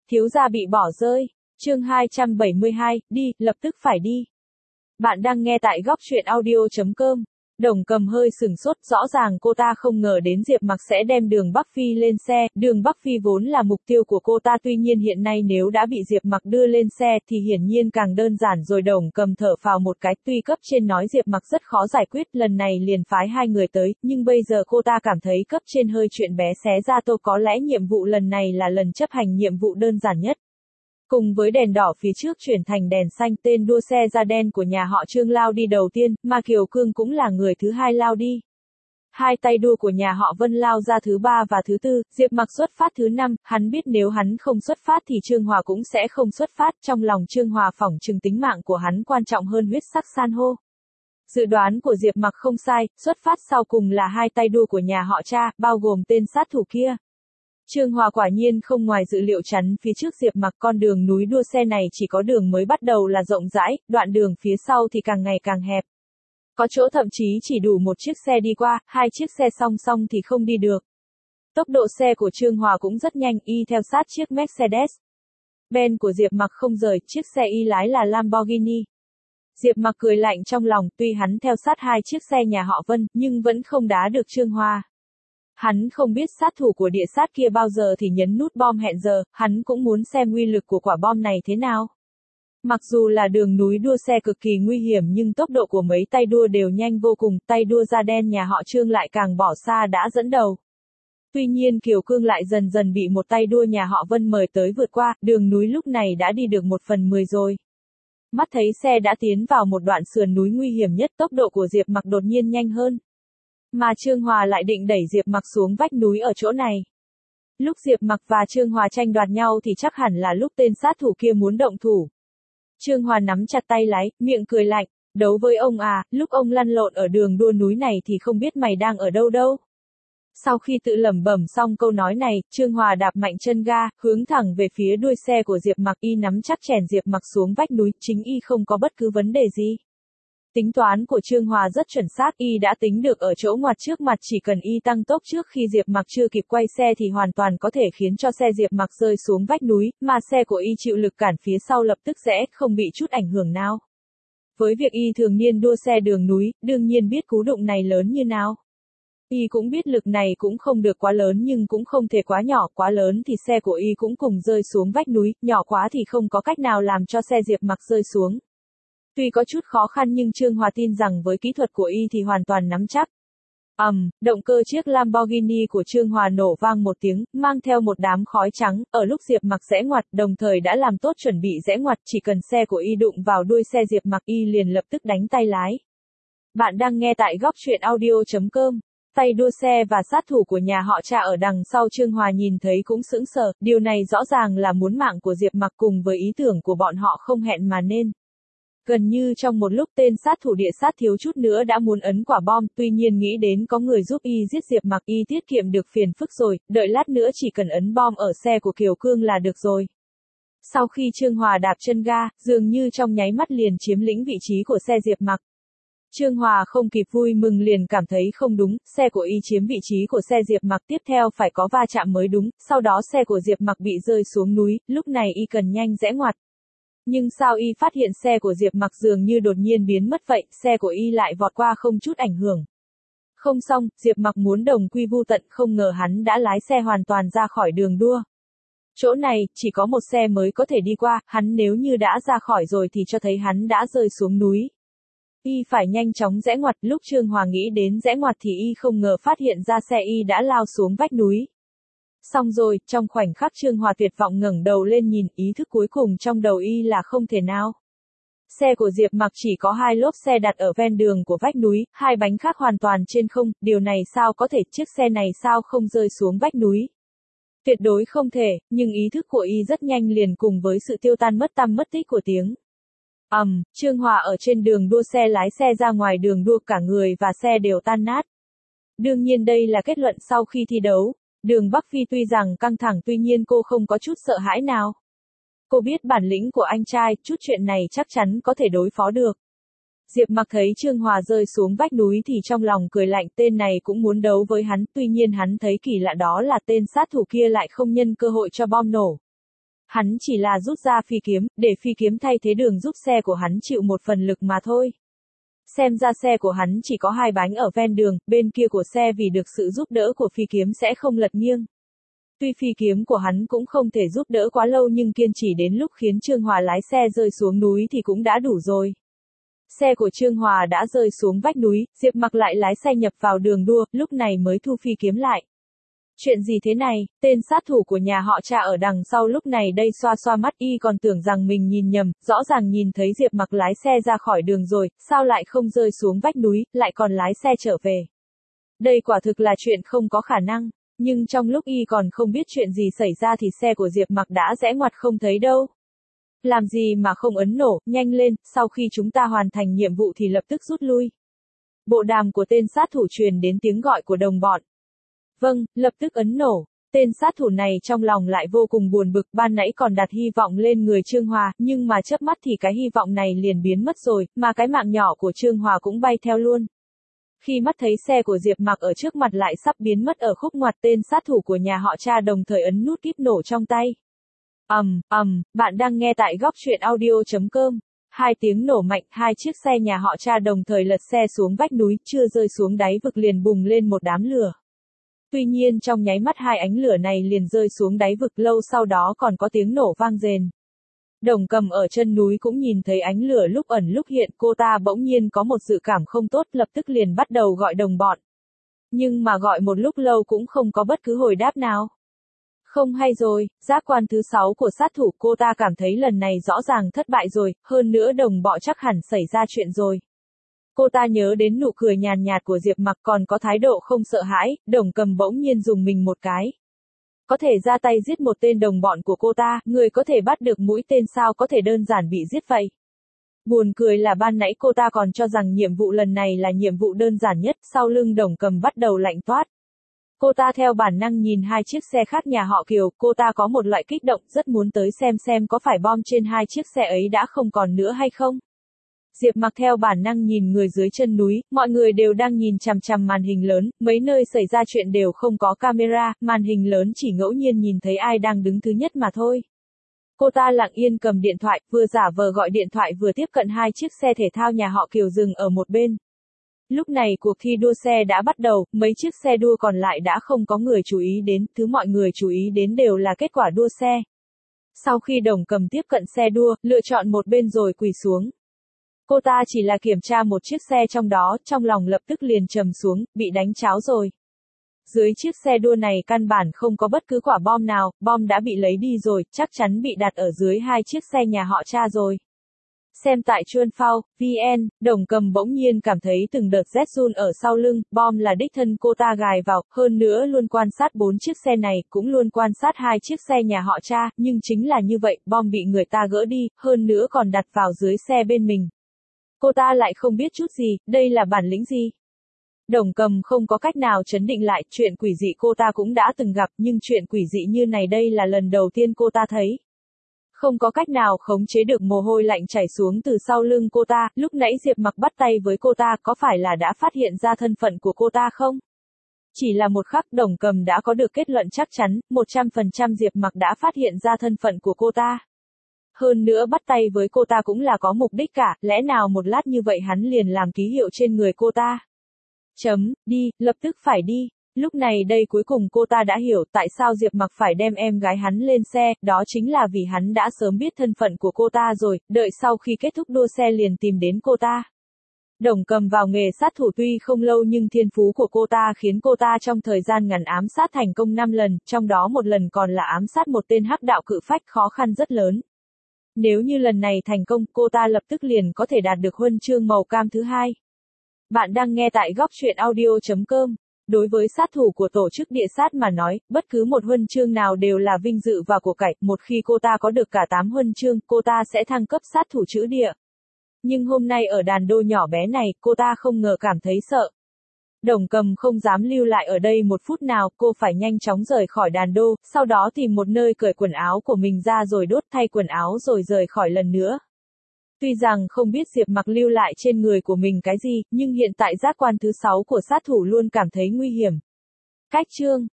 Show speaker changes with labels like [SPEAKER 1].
[SPEAKER 1] Thiếu gia bị bỏ rơi. Chương 272, đi, lập tức phải đi. Bạn đang nghe tại góc truyện audio.com. Đồng Cầm hơi sừng sốt, rõ ràng cô ta không ngờ đến Diệp Mặc sẽ đem Đường Bắc Phi lên xe, Đường Bắc Phi vốn là mục tiêu của cô ta, tuy nhiên hiện nay nếu đã bị Diệp Mặc đưa lên xe thì hiển nhiên càng đơn giản rồi. Đồng Cầm thở phào một cái, tuy cấp trên nói Diệp Mặc rất khó giải quyết, lần này liền phái hai người tới, nhưng bây giờ cô ta cảm thấy cấp trên hơi chuyện bé xé ra tô, có lẽ nhiệm vụ lần này là lần chấp hành nhiệm vụ đơn giản nhất. Cùng với đèn đỏ phía trước chuyển thành đèn xanh, tên đua xe da đen của nhà họ Trương lao đi đầu tiên, mà Kiều Cương cũng là người thứ hai lao đi. Hai tay đua của nhà họ Vân lao ra thứ ba và thứ tư, Diệp Mặc xuất phát thứ năm, hắn biết nếu hắn không xuất phát thì Trương Hòa cũng sẽ không xuất phát, trong lòng Trương Hòa phỏng chừng tính mạng của hắn quan trọng hơn huyết sắc san hô. Dự đoán của Diệp Mặc không sai, xuất phát sau cùng là hai tay đua của nhà họ Cha, bao gồm tên sát thủ kia. Trương Hòa quả nhiên không ngoài dự liệu, chắn phía trước Diệp Mặc. Con đường núi đua xe này chỉ có đường mới bắt đầu là rộng rãi, đoạn đường phía sau thì càng ngày càng hẹp. Có chỗ thậm chí chỉ đủ một chiếc xe đi qua, hai chiếc xe song song thì không đi được. Tốc độ xe của Trương Hòa cũng rất nhanh, y theo sát chiếc Mercedes Benz của Diệp Mặc không rời, chiếc xe y lái là Lamborghini. Diệp Mặc cười lạnh trong lòng, tuy hắn theo sát hai chiếc xe nhà họ Vân, nhưng vẫn không đá được Trương Hòa. Hắn không biết sát thủ của địa sát kia bao giờ thì nhấn nút bom hẹn giờ, hắn cũng muốn xem uy lực của quả bom này thế nào. Mặc dù là đường núi đua xe cực kỳ nguy hiểm nhưng tốc độ của mấy tay đua đều nhanh vô cùng, tay đua da đen nhà họ Trương lại càng bỏ xa đã dẫn đầu. Tuy nhiên Kiều Cương lại dần dần bị một tay đua nhà họ Vân mời tới vượt qua, đường núi lúc này đã đi được 1/10 rồi. Mắt thấy xe đã tiến vào một đoạn sườn núi nguy hiểm nhất, tốc độ của Diệp Mặc đột nhiên nhanh hơn. Mà Trương Hòa lại định đẩy Diệp Mặc xuống vách núi ở chỗ này. Lúc Diệp Mặc và Trương Hòa tranh đoạt nhau thì chắc hẳn là lúc tên sát thủ kia muốn động thủ. Trương Hòa nắm chặt tay lái, miệng cười lạnh, đấu với ông à, lúc ông lăn lộn ở đường đua núi này thì không biết mày đang ở đâu đâu. Sau khi tự lẩm bẩm xong câu nói này, Trương Hòa đạp mạnh chân ga, hướng thẳng về phía đuôi xe của Diệp Mặc, y nắm chắc chèn Diệp Mặc xuống vách núi, chính y không có bất cứ vấn đề gì. Tính toán của Trương Hòa rất chuẩn xác, y đã tính được ở chỗ ngoặt trước mặt, chỉ cần y tăng tốc trước khi Diệp Mặc chưa kịp quay xe thì hoàn toàn có thể khiến cho xe Diệp Mặc rơi xuống vách núi, mà xe của y chịu lực cản phía sau lập tức sẽ không bị chút ảnh hưởng nào. Với việc y thường niên đua xe đường núi, đương nhiên biết cú đụng này lớn như nào. Y cũng biết lực này cũng không được quá lớn nhưng cũng không thể quá nhỏ, quá lớn thì xe của y cũng cùng rơi xuống vách núi, nhỏ quá thì không có cách nào làm cho xe Diệp Mặc rơi xuống. Tuy có chút khó khăn nhưng Trương Hòa tin rằng với kỹ thuật của y thì hoàn toàn nắm chắc. Động cơ chiếc Lamborghini của Trương Hòa nổ vang một tiếng, mang theo một đám khói trắng, ở lúc Diệp Mặc rẽ ngoặt, đồng thời đã làm tốt chuẩn bị rẽ ngoặt, chỉ cần xe của y đụng vào đuôi xe Diệp Mặc y liền lập tức đánh tay lái. Bạn đang nghe tại góc truyện audio.com. Tay đua xe và sát thủ của nhà họ Cha ở đằng sau Trương Hòa nhìn thấy cũng sững sờ, điều này rõ ràng là muốn mạng của Diệp Mặc, cùng với ý tưởng của bọn họ không hẹn mà nên. Gần như trong một lúc tên sát thủ địa sát thiếu chút nữa đã muốn ấn quả bom, tuy nhiên nghĩ đến có người giúp y giết Diệp Mặc, y tiết kiệm được phiền phức rồi, đợi lát nữa chỉ cần ấn bom ở xe của Kiều Cương là được rồi. Sau khi Trương Hòa đạp chân ga, dường như trong nháy mắt liền chiếm lĩnh vị trí của xe Diệp Mặc. Trương Hòa không kịp vui mừng liền cảm thấy không đúng, xe của y chiếm vị trí của xe Diệp Mặc, tiếp theo phải có va chạm mới đúng, sau đó xe của Diệp Mặc bị rơi xuống núi, lúc này y cần nhanh rẽ ngoặt. Nhưng sao y phát hiện xe của Diệp Mặc dường như đột nhiên biến mất vậy, xe của y lại vọt qua không chút ảnh hưởng. Không xong, Diệp Mặc muốn đồng quy vu tận, không ngờ hắn đã lái xe hoàn toàn ra khỏi đường đua. Chỗ này, chỉ có một xe mới có thể đi qua, hắn nếu như đã ra khỏi rồi thì cho thấy hắn đã rơi xuống núi. Y phải nhanh chóng rẽ ngoặt, lúc Trương Hòa nghĩ đến rẽ ngoặt thì y không ngờ phát hiện ra xe y đã lao xuống vách núi. Xong rồi, trong khoảnh khắc Trương Hòa tuyệt vọng ngẩng đầu lên nhìn, ý thức cuối cùng trong đầu y là không thể nào. Xe của Diệp Mặc chỉ có hai lốp xe đặt ở ven đường của vách núi, hai bánh khác hoàn toàn trên không, điều này sao có thể, chiếc xe này sao không rơi xuống vách núi. Tuyệt đối không thể, nhưng ý thức của y rất nhanh liền cùng với sự tiêu tan mất tăm mất tích của tiếng. Trương Hòa ở trên đường đua xe lái xe ra ngoài đường đua, cả người và xe đều tan nát. Đương nhiên đây là kết luận sau khi thi đấu. Đường Bắc Phi tuy rằng căng thẳng tuy nhiên cô không có chút sợ hãi nào. Cô biết bản lĩnh của anh trai, chút chuyện này chắc chắn có thể đối phó được. Diệp Mặc thấy Trương Hòa rơi xuống vách núi thì trong lòng cười lạnh, tên này cũng muốn đấu với hắn, tuy nhiên hắn thấy kỳ lạ đó là tên sát thủ kia lại không nhân cơ hội cho bom nổ. Hắn chỉ là rút ra phi kiếm, để phi kiếm thay thế đường giúp xe của hắn chịu một phần lực mà thôi. Xem ra xe của hắn chỉ có 2 bánh ở ven đường, bên kia của xe vì được sự giúp đỡ của phi kiếm sẽ không lật nghiêng. Tuy phi kiếm của hắn cũng không thể giúp đỡ quá lâu nhưng kiên trì đến lúc khiến Trương Hòa lái xe rơi xuống núi thì cũng đã đủ rồi. Xe của Trương Hòa đã rơi xuống vách núi, Diệp Mặc lại lái xe nhập vào đường đua, lúc này mới thu phi kiếm lại. Chuyện gì thế này, tên sát thủ của nhà họ Cha ở đằng sau lúc này đây xoa xoa mắt y còn tưởng rằng mình nhìn nhầm, rõ ràng nhìn thấy Diệp Mặc lái xe ra khỏi đường rồi, sao lại không rơi xuống vách núi, lại còn lái xe trở về. Đây quả thực là chuyện không có khả năng, nhưng trong lúc y còn không biết chuyện gì xảy ra thì xe của Diệp Mặc đã rẽ ngoặt không thấy đâu. Làm gì mà không ấn nổ, nhanh lên, sau khi chúng ta hoàn thành nhiệm vụ thì lập tức rút lui. Bộ đàm của tên sát thủ truyền đến tiếng gọi của đồng bọn. Vâng, lập tức ấn nổ. Tên sát thủ này trong lòng lại vô cùng buồn bực, ban nãy còn đặt hy vọng lên người Trương Hòa, nhưng mà chớp mắt thì cái hy vọng này liền biến mất rồi, mà cái mạng nhỏ của Trương Hòa cũng bay theo luôn. Khi mắt thấy xe của Diệp Mặc ở trước mặt lại sắp biến mất ở khúc ngoặt, tên sát thủ của nhà họ Cha đồng thời ấn nút kíp nổ trong tay. Bạn đang nghe tại góc truyện audio.com. 2 tiếng nổ mạnh, 2 chiếc xe nhà họ Cha đồng thời lật xe xuống vách núi, chưa rơi xuống đáy vực liền bùng lên một đám lửa. Tuy nhiên trong nháy mắt 2 ánh lửa này liền rơi xuống đáy vực, lâu sau đó còn có tiếng nổ vang rền. Đồng Cầm ở chân núi cũng nhìn thấy ánh lửa lúc ẩn lúc hiện, cô ta bỗng nhiên có một dự cảm không tốt, lập tức liền bắt đầu gọi đồng bọn. Nhưng mà gọi một lúc lâu cũng không có bất cứ hồi đáp nào. Không hay rồi, giác quan thứ 6 của sát thủ, cô ta cảm thấy lần này rõ ràng thất bại rồi, hơn nữa đồng bọn chắc hẳn xảy ra chuyện rồi. Cô ta nhớ đến nụ cười nhàn nhạt của Diệp Mặc còn có thái độ không sợ hãi, Đồng Cầm bỗng nhiên dùng mình một cái. Có thể ra tay giết một tên đồng bọn của cô ta, người có thể bắt được mũi tên sao có thể đơn giản bị giết vậy. Buồn cười là ban nãy cô ta còn cho rằng nhiệm vụ lần này là nhiệm vụ đơn giản nhất, sau lưng Đồng Cầm bắt đầu lạnh toát. Cô ta theo bản năng nhìn 2 chiếc xe khác nhà họ Kiều, cô ta có một loại kích động rất muốn tới xem có phải bom trên 2 chiếc xe ấy đã không còn nữa hay không. Diệp Mặc theo bản năng nhìn người dưới chân núi, mọi người đều đang nhìn chằm chằm màn hình lớn, mấy nơi xảy ra chuyện đều không có camera, màn hình lớn chỉ ngẫu nhiên nhìn thấy ai đang đứng thứ nhất mà thôi. Cô ta lặng yên cầm điện thoại, vừa giả vờ gọi điện thoại vừa tiếp cận 2 chiếc xe thể thao nhà họ Kiều dừng ở một bên. Lúc này cuộc thi đua xe đã bắt đầu, mấy chiếc xe đua còn lại đã không có người chú ý đến, thứ mọi người chú ý đến đều là kết quả đua xe. Sau khi Đồng Cầm tiếp cận xe đua, lựa chọn một bên rồi quỳ xuống. Cô ta chỉ là kiểm tra một chiếc xe trong đó, trong lòng lập tức liền trầm xuống, bị đánh cháo rồi. Dưới chiếc xe đua này căn bản không có bất cứ quả bom nào, bom đã bị lấy đi rồi, chắc chắn bị đặt ở dưới 2 chiếc xe nhà họ Cha rồi. Xem tại Chuan Phao, VN, Đồng Cầm bỗng nhiên cảm thấy từng đợt rét run ở sau lưng, bom là đích thân cô ta gài vào, hơn nữa luôn quan sát 4 chiếc xe này, cũng luôn quan sát 2 chiếc xe nhà họ Cha, nhưng chính là như vậy, bom bị người ta gỡ đi, hơn nữa còn đặt vào dưới xe bên mình. Cô ta lại không biết chút gì, đây là bản lĩnh gì? Đồng Cầm không có cách nào trấn định lại, chuyện quỷ dị cô ta cũng đã từng gặp, nhưng chuyện quỷ dị như này đây là lần đầu tiên cô ta thấy. Không có cách nào khống chế được mồ hôi lạnh chảy xuống từ sau lưng cô ta, lúc nãy Diệp Mặc bắt tay với cô ta, có phải là đã phát hiện ra thân phận của cô ta không? Chỉ là một khắc Đồng Cầm đã có được kết luận chắc chắn, 100% Diệp Mặc đã phát hiện ra thân phận của cô ta. Hơn nữa bắt tay với cô ta cũng là có mục đích cả, lẽ nào một lát như vậy hắn liền làm ký hiệu trên người cô ta? Đi, lập tức phải đi. Lúc này đây cuối cùng cô ta đã hiểu tại sao Diệp Mặc phải đem em gái hắn lên xe, đó chính là vì hắn đã sớm biết thân phận của cô ta rồi, đợi sau khi kết thúc đua xe liền tìm đến cô ta. Đồng Cầm vào nghề sát thủ tuy không lâu nhưng thiên phú của cô ta khiến cô ta trong thời gian ngắn ám sát thành công 5 lần, trong đó một lần còn là ám sát một tên hắc đạo cự phách, khó khăn rất lớn. Nếu như lần này thành công, cô ta lập tức liền có thể đạt được huân chương màu cam thứ 2. Bạn đang nghe tại góc truyện audio.com. Đối với sát thủ của tổ chức địa sát mà nói, bất cứ một huân chương nào đều là vinh dự và của cải, một khi cô ta có được cả 8 huân chương, cô ta sẽ thăng cấp sát thủ chữ địa. Nhưng hôm nay ở đàn đô nhỏ bé này, cô ta không ngờ cảm thấy sợ. Đồng Cầm không dám lưu lại ở đây một phút nào, cô phải nhanh chóng rời khỏi đàn đô, sau đó tìm một nơi cởi quần áo của mình ra rồi đốt, thay quần áo rồi rời khỏi lần nữa. Tuy rằng không biết Diệp Mặc lưu lại trên người của mình cái gì, nhưng hiện tại giác quan thứ 6 của sát thủ luôn cảm thấy nguy hiểm. Cách chương